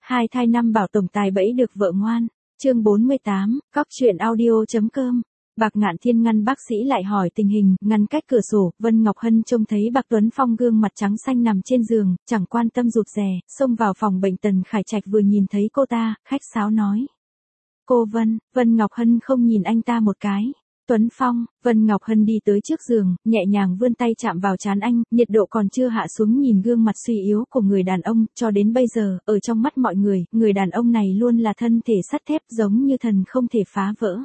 Hai thai năm bảo tổng tài bẫy được vợ ngoan. Chương 48, cóc truyện audio.com. Bạc Ngạn Thiên ngăn bác sĩ lại hỏi tình hình, ngăn cách cửa sổ, Vân Ngọc Hân trông thấy Bạc Tuấn Phong gương mặt trắng xanh nằm trên giường, chẳng quan tâm rụt rè, xông vào phòng bệnh. Tần Khải Trạch vừa nhìn thấy cô ta, khách sáo nói. Cô Vân. Vân Ngọc Hân không nhìn anh ta một cái. Tuấn Phong. Vân Ngọc Hân đi tới trước giường, nhẹ nhàng vươn tay chạm vào trán anh, nhiệt độ còn chưa hạ xuống. Nhìn gương mặt suy yếu của người đàn ông, cho đến bây giờ, ở trong mắt mọi người đàn ông này luôn là thân thể sắt thép, giống như thần không thể phá vỡ.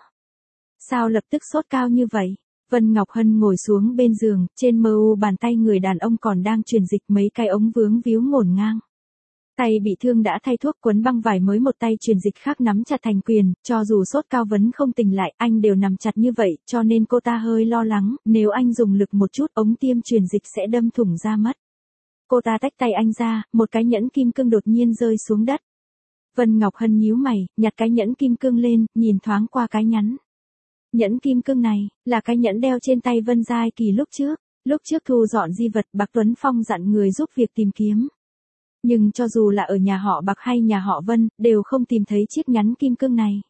Sao lập tức sốt cao như vậy? Vân Ngọc Hân ngồi xuống bên giường, trên mờ u bàn tay người đàn ông còn đang truyền dịch, mấy cái ống vướng víu ngổn ngang. Tay bị thương đã thay thuốc quấn băng vải mới, một tay truyền dịch khác nắm chặt thành quyền, cho dù sốt cao vẫn không tỉnh lại, anh đều nằm chặt như vậy, cho nên cô ta hơi lo lắng, nếu anh dùng lực một chút, ống tiêm truyền dịch sẽ đâm thủng ra mất. Cô ta tách tay anh ra, một cái nhẫn kim cương đột nhiên rơi xuống đất. Vân Ngọc Hân nhíu mày, nhặt cái nhẫn kim cương lên, nhìn thoáng qua cái nhẫn. Nhẫn kim cương này, là cái nhẫn đeo trên tay Vân Giai Kỳ lúc trước. Lúc trước thu dọn di vật, Bạc Tuấn Phong dặn người giúp việc tìm kiếm. Nhưng cho dù là ở nhà họ Bạc hay nhà họ Vân, đều không tìm thấy chiếc nhẫn kim cương này.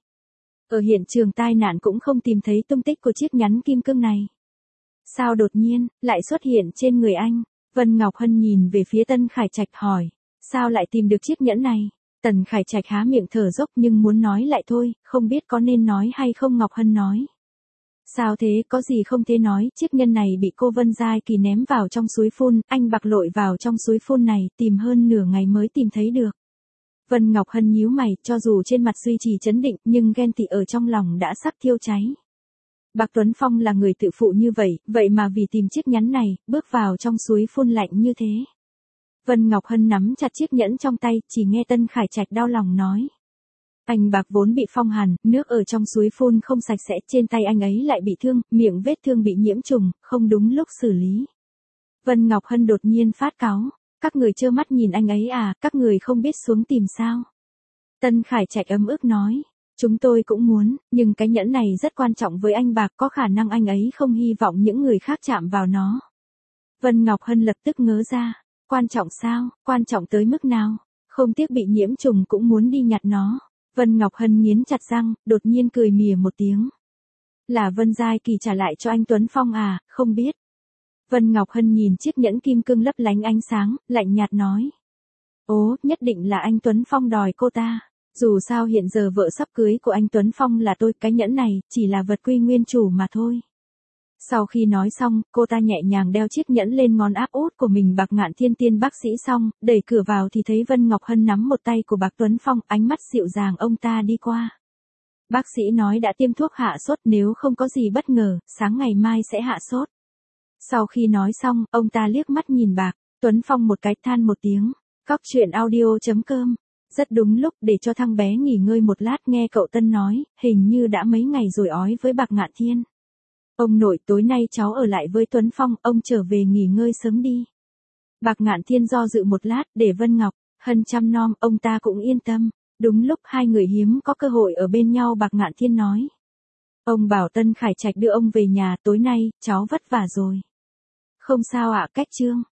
Ở hiện trường tai nạn cũng không tìm thấy tung tích của chiếc nhẫn kim cương này. Sao đột nhiên, lại xuất hiện trên người anh? Vân Ngọc Hân nhìn về phía Tân Khải Trạch hỏi. Sao lại tìm được chiếc nhẫn này? Tần Khải Trạch há miệng thở dốc nhưng muốn nói lại thôi, không biết có nên nói hay không. Ngọc Hân nói. Sao thế, có gì không thể nói, chiếc nhẫn này bị cô Vân Giai Kỳ ném vào trong suối phun, anh Bạc lội vào trong suối phun này, tìm hơn nửa ngày mới tìm thấy được. Vân Ngọc Hân nhíu mày, cho dù trên mặt duy trì trấn định, nhưng ghen tị ở trong lòng đã sắp thiêu cháy. Bạc Tuấn Phong là người tự phụ như vậy mà vì tìm chiếc nhẫn này, bước vào trong suối phun lạnh như thế. Vân Ngọc Hân nắm chặt chiếc nhẫn trong tay, chỉ nghe Tân Khải Trạch đau lòng nói. Anh Bạc vốn bị phong hàn, nước ở trong suối phun không sạch sẽ, trên tay anh ấy lại bị thương, miệng vết thương bị nhiễm trùng, không đúng lúc xử lý. Vân Ngọc Hân đột nhiên phát cáu. Các người trơ mắt nhìn anh ấy à, các người không biết xuống tìm sao? Tân Khải Trạch ấm ức nói. Chúng tôi cũng muốn, nhưng cái nhẫn này rất quan trọng với anh Bạc, có khả năng anh ấy không hy vọng những người khác chạm vào nó. Vân Ngọc Hân lập tức ngớ ra. Quan trọng sao, quan trọng tới mức nào? Không tiếc bị nhiễm trùng cũng muốn đi nhặt nó. Vân Ngọc Hân nghiến chặt răng, đột nhiên cười mỉa một tiếng. Là Vân Giai Kỳ trả lại cho anh Tuấn Phong à, không biết. Vân Ngọc Hân nhìn chiếc nhẫn kim cương lấp lánh ánh sáng, lạnh nhạt nói. Ố, nhất định là anh Tuấn Phong đòi cô ta. Dù sao hiện giờ vợ sắp cưới của anh Tuấn Phong là tôi, cái nhẫn này chỉ là vật quy nguyên chủ mà thôi. Sau khi nói xong, cô ta nhẹ nhàng đeo chiếc nhẫn lên ngón áp út của mình. Bạc Ngạn Thiên tiên bác sĩ xong, đẩy cửa vào thì thấy Vân Ngọc Hân nắm một tay của Bạc Tuấn Phong, ánh mắt dịu dàng ông ta đi qua. Bác sĩ nói đã tiêm thuốc hạ sốt, nếu không có gì bất ngờ, sáng ngày mai sẽ hạ sốt. Sau khi nói xong, ông ta liếc mắt nhìn Bạc Tuấn Phong một cái, than một tiếng. Cóc truyện audio.com. Rất đúng lúc, để cho thằng bé nghỉ ngơi một lát. Nghe cậu Tân nói, hình như đã mấy ngày rồi ói với Bạc Ngạn Thiên. Ông nội, tối nay cháu ở lại với Tuấn Phong, ông trở về nghỉ ngơi sớm đi. Bạc Ngạn Thiên do dự một lát, để Vân Ngọc Hân chăm nom, ông ta cũng yên tâm. Đúng lúc hai người hiếm có cơ hội ở bên nhau, Bạc Ngạn Thiên nói. Ông bảo Tân Khải Trạch đưa ông về nhà, tối nay, cháu vất vả rồi. Không sao ạ, cách Trương.